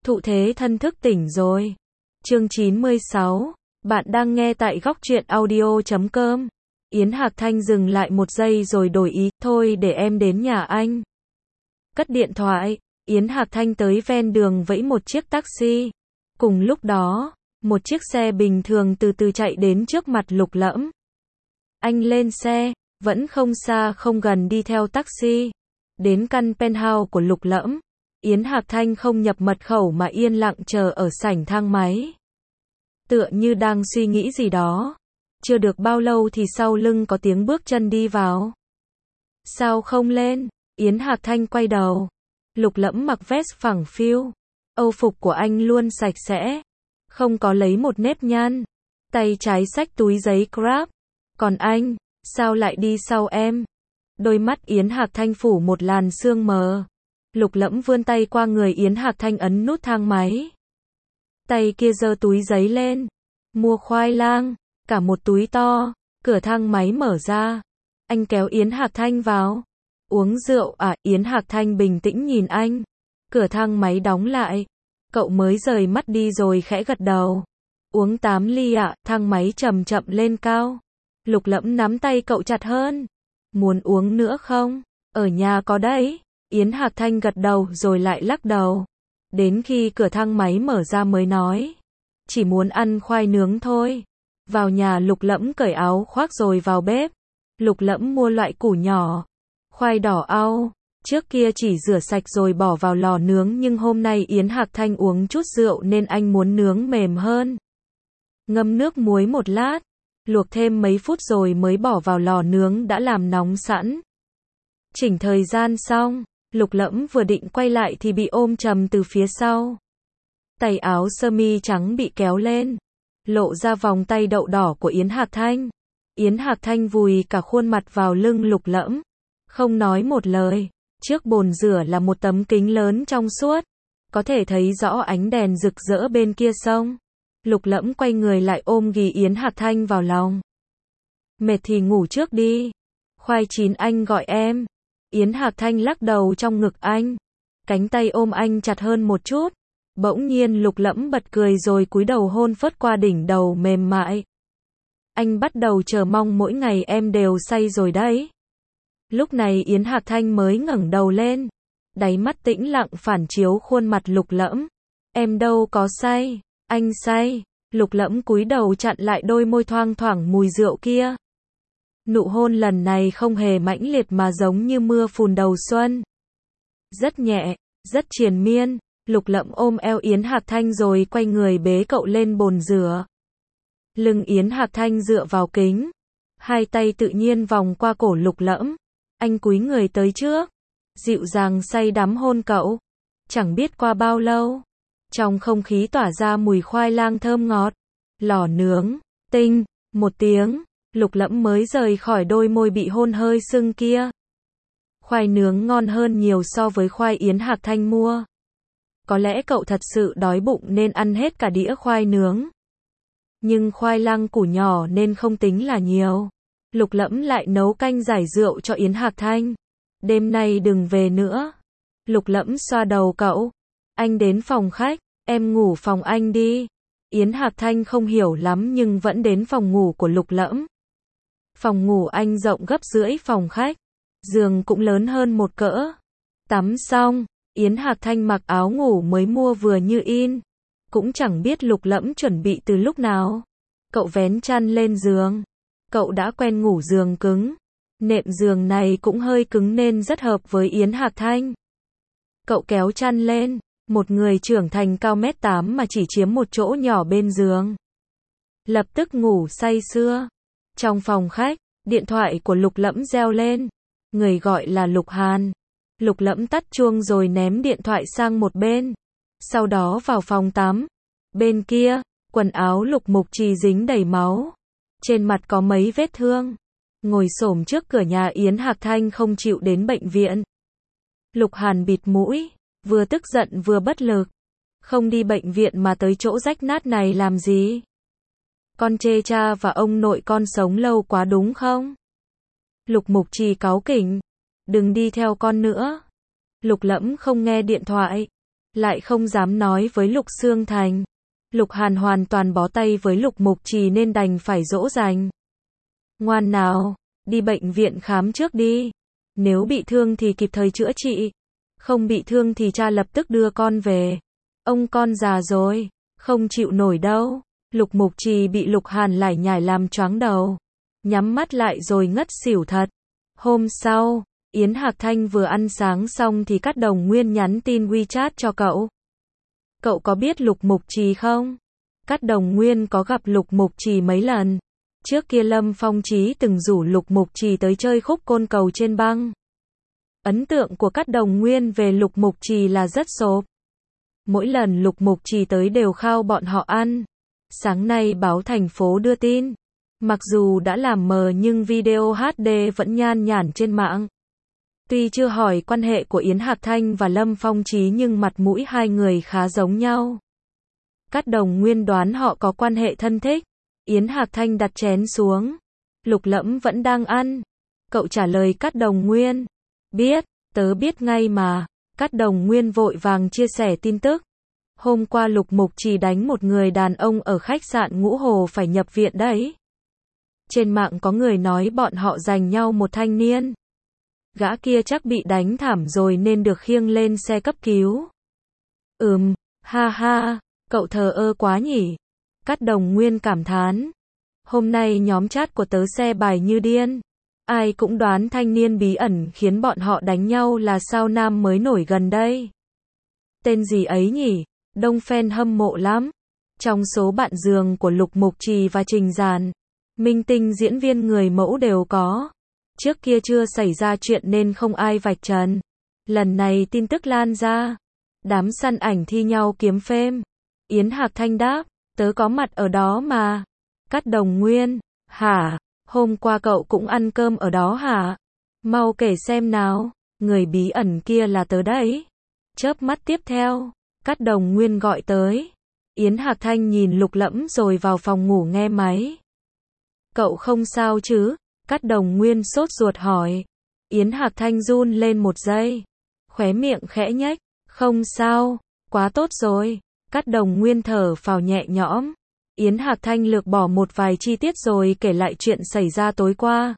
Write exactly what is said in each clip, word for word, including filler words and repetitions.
Thụ thế thân thức tỉnh rồi. Chương chín mươi sáu. Bạn đang nghe tại góc truyện audio chấm com. Yến Hạc Thanh dừng lại một giây rồi đổi ý, thôi để em đến nhà anh. Cất điện thoại, Yến Hạc Thanh tới ven đường vẫy một chiếc taxi. Cùng lúc đó, một chiếc xe bình thường từ từ chạy đến trước mặt Lục Lẫm. Anh lên xe, vẫn không xa không gần đi theo taxi. Đến căn penthouse của Lục Lẫm, Yến Hạc Thanh không nhập mật khẩu mà yên lặng chờ ở sảnh thang máy. Tựa như đang suy nghĩ gì đó. Chưa được bao lâu thì sau lưng có tiếng bước chân đi vào. Sao không lên? Yến Hạc Thanh quay đầu. Lục Lẫm mặc vest phẳng phiu. Âu phục của anh luôn sạch sẽ. Không có lấy một nếp nhăn. Tay trái xách túi giấy Grab. Còn anh, sao lại đi sau em? Đôi mắt Yến Hạc Thanh phủ một làn sương mờ. Lục Lẫm vươn tay qua người Yến Hạc Thanh ấn nút thang máy. Tay kia giơ túi giấy lên. Mua khoai lang, cả một túi to. Cửa thang máy mở ra. Anh kéo Yến Hạc Thanh vào. Uống rượu à? Yến Hạc Thanh bình tĩnh nhìn anh. Cửa thang máy đóng lại. Cậu mới rời mắt đi rồi khẽ gật đầu. Uống tám ly ạ? À? Thang máy chậm chậm lên cao. Lục Lẫm nắm tay cậu chặt hơn. Muốn uống nữa không? Ở nhà có đấy. Yến Hạc Thanh gật đầu rồi lại lắc đầu. Đến khi cửa thang máy mở ra mới nói. Chỉ muốn ăn khoai nướng thôi. Vào nhà Lục Lẫm cởi áo khoác rồi vào bếp. Lục Lẫm mua loại củ nhỏ. Khoai đỏ au. Trước kia chỉ rửa sạch rồi bỏ vào lò nướng nhưng hôm nay Yến Hạc Thanh uống chút rượu nên anh muốn nướng mềm hơn. Ngâm nước muối một lát. Luộc thêm mấy phút rồi mới bỏ vào lò nướng đã làm nóng sẵn. Chỉnh thời gian xong, Lục Lẫm vừa định quay lại thì bị ôm chầm từ phía sau. Tay áo sơ mi trắng bị kéo lên, lộ ra vòng tay đậu đỏ của Yến Hạc Thanh. Yến Hạc Thanh vùi cả khuôn mặt vào lưng Lục Lẫm, không nói một lời. Trước bồn rửa là một tấm kính lớn trong suốt, có thể thấy rõ ánh đèn rực rỡ bên kia sông. Lục Lẫm quay người lại ôm ghì Yến Hạc Thanh vào lòng. Mệt thì ngủ trước đi. Khoai chín anh gọi em. Yến Hạc Thanh lắc đầu trong ngực anh. Cánh tay ôm anh chặt hơn một chút. Bỗng nhiên Lục Lẫm bật cười rồi cúi đầu hôn phớt qua đỉnh đầu mềm mại. Anh bắt đầu chờ mong mỗi ngày em đều say rồi đấy. Lúc này Yến Hạc Thanh mới ngẩng đầu lên. Đáy mắt tĩnh lặng phản chiếu khuôn mặt Lục Lẫm. Em đâu có say. Anh say. Lục Lẫm cúi đầu chặn lại đôi môi thoang thoảng mùi rượu kia. Nụ hôn lần này không hề mãnh liệt mà giống như mưa phùn đầu xuân. Rất nhẹ, rất triền miên. Lục Lẫm ôm eo Yến Hạc Thanh rồi quay người bế cậu lên bồn rửa. Lưng Yến Hạc Thanh dựa vào kính. Hai tay tự nhiên vòng qua cổ Lục Lẫm. Anh cúi người tới trước. Dịu dàng say đắm hôn cậu. Chẳng biết qua bao lâu. Trong không khí tỏa ra mùi khoai lang thơm ngọt. Lò nướng. Tinh. Một tiếng. Lục Lẫm mới rời khỏi đôi môi bị hôn hơi sưng kia. Khoai nướng ngon hơn nhiều so với khoai Yến Hạc Thanh mua. Có lẽ cậu thật sự đói bụng nên ăn hết cả đĩa khoai nướng. Nhưng khoai lang củ nhỏ nên không tính là nhiều. Lục Lẫm lại nấu canh giải rượu cho Yến Hạc Thanh. Đêm nay đừng về nữa. Lục Lẫm xoa đầu cậu. Anh đến phòng khách, em ngủ phòng anh đi. Yến Hạc Thanh không hiểu lắm nhưng vẫn đến phòng ngủ của Lục Lẫm. Phòng ngủ anh rộng gấp rưỡi phòng khách. Giường cũng lớn hơn một cỡ. Tắm xong, Yến Hạc Thanh mặc áo ngủ mới mua vừa như in. Cũng chẳng biết Lục Lẫm chuẩn bị từ lúc nào. Cậu vén chăn lên giường. Cậu đã quen ngủ giường cứng. Nệm giường này cũng hơi cứng nên rất hợp với Yến Hạc Thanh. Cậu kéo chăn lên. Một người trưởng thành cao mét tám mà chỉ chiếm một chỗ nhỏ bên giường. Lập tức ngủ say sưa. Trong phòng khách, điện thoại của Lục Lẫm reo lên. Người gọi là Lục Hàn. Lục Lẫm tắt chuông rồi ném điện thoại sang một bên. Sau đó vào phòng tắm. Bên kia, quần áo Lục Mục Trì dính đầy máu. Trên mặt có mấy vết thương. Ngồi xổm trước cửa nhà Yến Hạc Thanh không chịu đến bệnh viện. Lục Hàn bịt mũi. Vừa tức giận vừa bất lực. Không đi bệnh viện mà tới chỗ rách nát này làm gì? Con chê cha và ông nội con sống lâu quá đúng không? Lục Mục Trì cáu kỉnh. Đừng đi theo con nữa. Lục Lẫm không nghe điện thoại. lại không dám nói với Lục Xương Thành. Lục Hàn hoàn toàn bó tay với Lục Mục Trì nên đành phải dỗ dành. Ngoan nào, đi bệnh viện khám trước đi. Nếu bị thương thì kịp thời chữa trị. Không bị thương thì cha lập tức đưa con về. Ông con già rồi, không chịu nổi đâu. Lục Mục Trì bị Lục Hàn lải nhải làm choáng đầu. Nhắm mắt lại rồi ngất xỉu thật. Hôm sau, Yến Hạc Thanh vừa ăn sáng xong thì Cát Đồng Nguyên nhắn tin WeChat cho cậu. Cậu có biết Lục Mục Trì không? Cát Đồng Nguyên có gặp Lục Mục Trì mấy lần. Trước kia Lâm Phong Chí từng rủ Lục Mục Trì tới chơi khúc côn cầu trên băng. Ấn tượng của Cát Đồng Nguyên về Lục Mục Trì là rất xộp. Mỗi lần Lục Mục Trì tới đều khao bọn họ ăn. Sáng nay báo thành phố đưa tin. Mặc dù đã làm mờ nhưng video hát đê vẫn nhan nhản trên mạng. Tuy chưa hỏi quan hệ của Yến Hạc Thanh và Lâm Phong Chí nhưng mặt mũi hai người khá giống nhau. Cát Đồng Nguyên đoán họ có quan hệ thân thích. Yến Hạc Thanh đặt chén xuống. Lục Lẫm vẫn đang ăn. Cậu trả lời Cát Đồng Nguyên. Biết, tớ biết ngay mà. Cát Đồng Nguyên vội vàng chia sẻ tin tức. Hôm qua Lục Mục Trì đánh một người đàn ông ở khách sạn Ngũ Hồ phải nhập viện đấy. Trên mạng có người nói bọn họ giành nhau một thanh niên. Gã kia chắc bị đánh thảm rồi nên được khiêng lên xe cấp cứu. Ừm, ha ha, cậu thờ ơ quá nhỉ. Cát Đồng Nguyên cảm thán. Hôm nay nhóm chat của tớ xe bài như điên. Ai cũng đoán thanh niên bí ẩn khiến bọn họ đánh nhau là sao nam mới nổi gần đây. Tên gì ấy nhỉ? Đông fan hâm mộ lắm. Trong số bạn giường của Lục Mục Trì và Trình Giản, minh tinh diễn viên người mẫu đều có. Trước kia chưa xảy ra chuyện nên không ai vạch trần. Lần này tin tức lan ra. Đám săn ảnh thi nhau kiếm phêm. Yến Hạc Thanh đáp, tớ có mặt ở đó mà. Cát Đồng Nguyên, hả? Hôm qua cậu cũng ăn cơm ở đó hả? Mau kể xem nào. Người bí ẩn kia là tớ đấy. Chớp mắt tiếp theo, Cát Đồng Nguyên gọi tới. Yến Hạc Thanh nhìn Lục Lẫm rồi vào phòng ngủ nghe máy. Cậu không sao chứ? Cát Đồng Nguyên sốt ruột hỏi. Yến Hạc Thanh run lên một giây. Khóe miệng khẽ nhếch. Không sao, quá tốt rồi. Cát Đồng Nguyên thở phào nhẹ nhõm. Yến Hạc Thanh lược bỏ một vài chi tiết rồi kể lại chuyện xảy ra tối qua.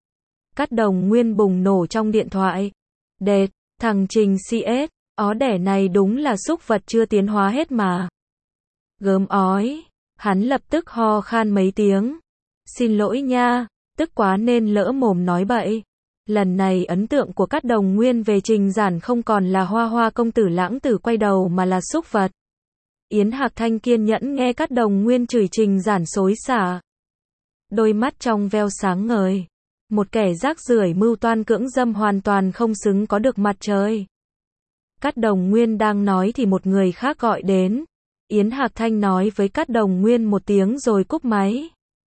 Cát Đồng Nguyên bùng nổ trong điện thoại. Đệt, thằng Trình xê ét, ó đẻ này đúng là súc vật chưa tiến hóa hết mà. Gớm ói. Hắn lập tức ho khan mấy tiếng. Xin lỗi nha, tức quá nên lỡ mồm nói bậy. Lần này ấn tượng của Cát Đồng Nguyên về Trình Giản không còn là hoa hoa công tử lãng tử quay đầu mà là súc vật. Yến Hạc Thanh kiên nhẫn nghe Cát Đồng Nguyên chửi Trình Giản xối xả. Đôi mắt trong veo sáng ngời. Một kẻ rác rưởi mưu toan cưỡng dâm hoàn toàn không xứng có được mặt trời. Cát Đồng Nguyên đang nói thì một người khác gọi đến. Yến Hạc Thanh nói với Cát Đồng Nguyên một tiếng rồi cúp máy.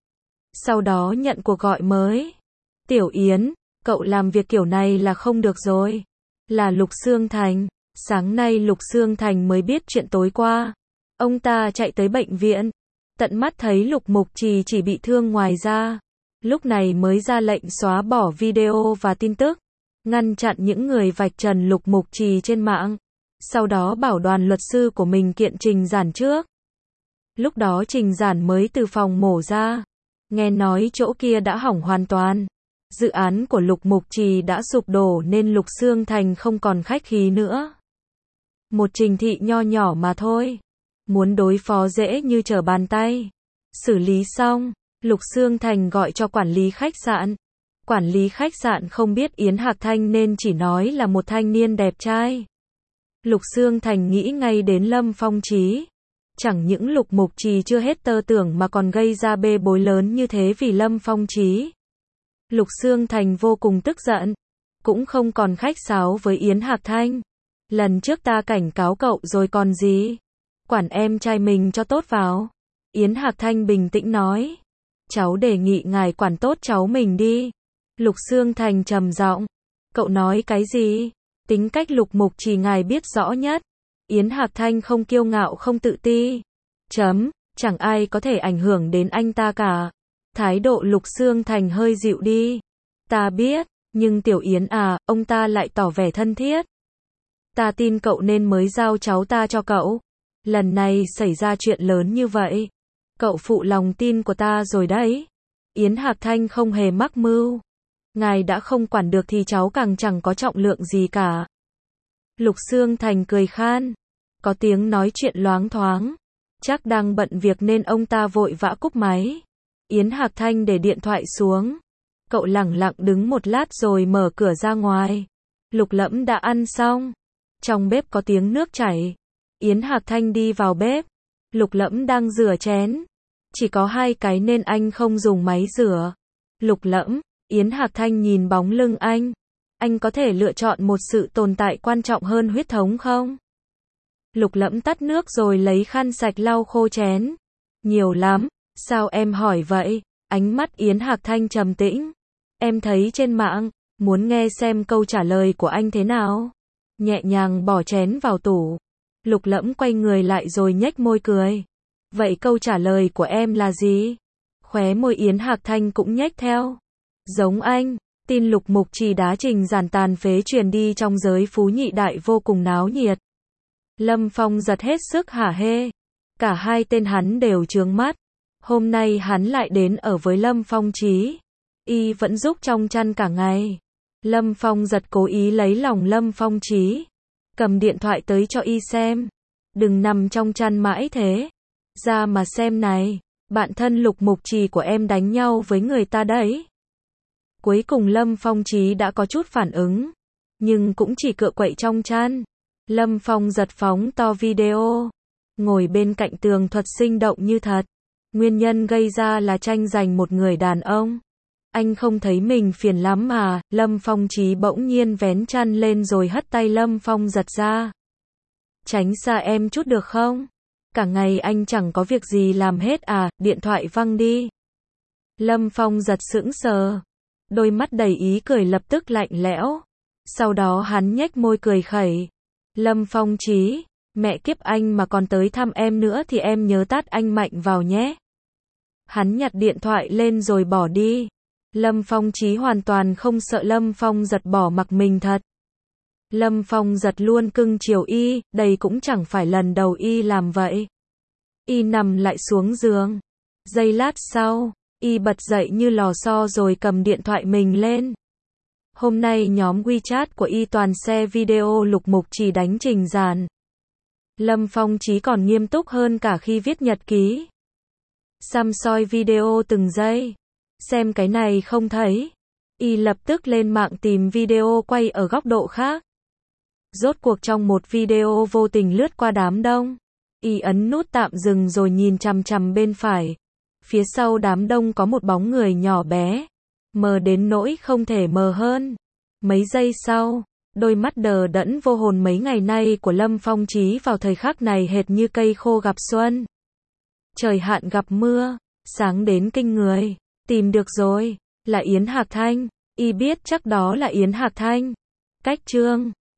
Sau đó nhận cuộc gọi mới. Tiểu Yến, cậu làm việc kiểu này là không được rồi. Là Lục Xương Thành. Sáng nay Lục Xương Thành mới biết chuyện tối qua. Ông ta chạy tới bệnh viện. Tận mắt thấy Lục Mục Trì chỉ bị thương ngoài da. Lúc này mới ra lệnh xóa bỏ video và tin tức. Ngăn chặn những người vạch trần Lục Mục Trì trên mạng. Sau đó bảo đoàn luật sư của mình kiện Trình Giản trước. Lúc đó Trình Giản mới từ phòng mổ ra. Nghe nói chỗ kia đã hỏng hoàn toàn. Dự án của Lục Mục Trì đã sụp đổ nên Lục Xương Thành không còn khách khí nữa. Một Trình thị nho nhỏ mà thôi. Muốn đối phó dễ như trở bàn tay. Xử lý xong, Lục Xương Thành gọi cho quản lý khách sạn. Quản lý khách sạn không biết Yến Hạc Thanh nên chỉ nói là một thanh niên đẹp trai. Lục Xương Thành nghĩ ngay đến Lâm Phong Chí. Chẳng những Lục Mục Trì chưa hết tơ tưởng mà còn gây ra bê bối lớn như thế vì Lâm Phong Chí. Lục Xương Thành vô cùng tức giận. Cũng không còn khách sáo với Yến Hạc Thanh. Lần trước ta cảnh cáo cậu rồi còn gì. Quản em trai mình cho tốt vào. Yến Hạc Thanh bình tĩnh nói. Cháu đề nghị ngài quản tốt cháu mình đi. Lục Xương Thành trầm giọng. Cậu nói cái gì? Tính cách Lục Mục Trì ngài biết rõ nhất. Yến Hạc Thanh không kiêu ngạo không tự ti. Chấm, chẳng ai có thể ảnh hưởng đến anh ta cả. Thái độ Lục Xương Thành hơi dịu đi. Ta biết, nhưng Tiểu Yến à, ông ta lại tỏ vẻ thân thiết. Ta tin cậu nên mới giao cháu ta cho cậu. Lần này xảy ra chuyện lớn như vậy. Cậu phụ lòng tin của ta rồi đấy. Yến Hạc Thanh không hề mắc mưu. Ngài đã không quản được thì cháu càng chẳng có trọng lượng gì cả. Lục Xương Thành cười khan. Có tiếng nói chuyện loáng thoáng. Chắc đang bận việc nên ông ta vội vã cúp máy. Yến Hạc Thanh để điện thoại xuống. Cậu lẳng lặng đứng một lát rồi mở cửa ra ngoài. Lục Lẫm đã ăn xong. Trong bếp có tiếng nước chảy. Yến Hạc Thanh đi vào bếp. Lục Lẫm đang rửa chén. Chỉ có hai cái nên anh không dùng máy rửa. Lục Lẫm, Yến Hạc Thanh nhìn bóng lưng anh. Anh có thể lựa chọn một sự tồn tại quan trọng hơn huyết thống không? Lục Lẫm tắt nước rồi lấy khăn sạch lau khô chén. Nhiều lắm. Sao em hỏi vậy? Ánh mắt Yến Hạc Thanh trầm tĩnh. Em thấy trên mạng, muốn nghe xem câu trả lời của anh thế nào. Nhẹ nhàng bỏ chén vào tủ. Lục Lẫm quay người lại rồi nhếch môi cười. Vậy câu trả lời của em là gì? Khóe môi Yến Hạc Thanh cũng nhếch theo. Giống anh, tin Lục Mục Trì đá Trình Giản tàn phế truyền đi trong giới phú nhị đại vô cùng náo nhiệt. Lâm Phong giật hết sức hả hê. Cả hai tên hắn đều trướng mắt. Hôm nay hắn lại đến ở với Lâm Phong Chí. Y vẫn giúp trong chăn cả ngày. Lâm Phong giật cố ý lấy lòng Lâm Phong Chí. Cầm điện thoại tới cho Y xem. Đừng nằm trong chăn mãi thế. Ra mà xem này. Bạn thân Lục Mục Trì của em đánh nhau với người ta đấy. Cuối cùng Lâm Phong Chí đã có chút phản ứng. Nhưng cũng chỉ cựa quậy trong chăn. Lâm Phong giật phóng to video. Ngồi bên cạnh tường thuật sinh động như thật. Nguyên nhân gây ra là tranh giành một người đàn ông. Anh không thấy mình phiền lắm mà. Lâm Phong Chí bỗng nhiên vén chăn lên rồi hất tay Lâm Phong giật ra. Tránh xa em chút được không? Cả ngày anh chẳng có việc gì làm hết à, điện thoại văng đi. Lâm Phong giật sững sờ. Đôi mắt đầy ý cười lập tức lạnh lẽo. Sau đó hắn nhếch môi cười khẩy. Lâm Phong Chí, mẹ kiếp anh mà còn tới thăm em nữa thì em nhớ tát anh mạnh vào nhé. Hắn nhặt điện thoại lên rồi bỏ đi. Lâm Phong Chí hoàn toàn không sợ Lâm Phong giật bỏ mặc mình thật. Lâm Phong giật luôn cưng chiều Y, đây cũng chẳng phải lần đầu Y làm vậy. Y nằm lại xuống giường. Giây lát sau, Y bật dậy như lò xo rồi cầm điện thoại mình lên. Hôm nay nhóm WeChat của Y toàn share video Lục Mục Trì đánh Trình Giản. Lâm Phong Chí còn nghiêm túc hơn cả khi viết nhật ký. Xăm soi video từng giây. Xem cái này không thấy. Y lập tức lên mạng tìm video quay ở góc độ khác. Rốt cuộc trong một video vô tình lướt qua đám đông. Y ấn nút tạm dừng rồi nhìn chằm chằm bên phải. Phía sau đám đông có một bóng người nhỏ bé. Mờ đến nỗi không thể mờ hơn. Mấy giây sau, đôi mắt đờ đẫn vô hồn mấy ngày nay của Lâm Phong Chí vào thời khắc này hệt như cây khô gặp xuân. Trời hạn gặp mưa, sáng đến kinh người. Tìm được rồi, là Yến Hạc Thanh. Y biết chắc đó là Yến Hạc Thanh. Cách chương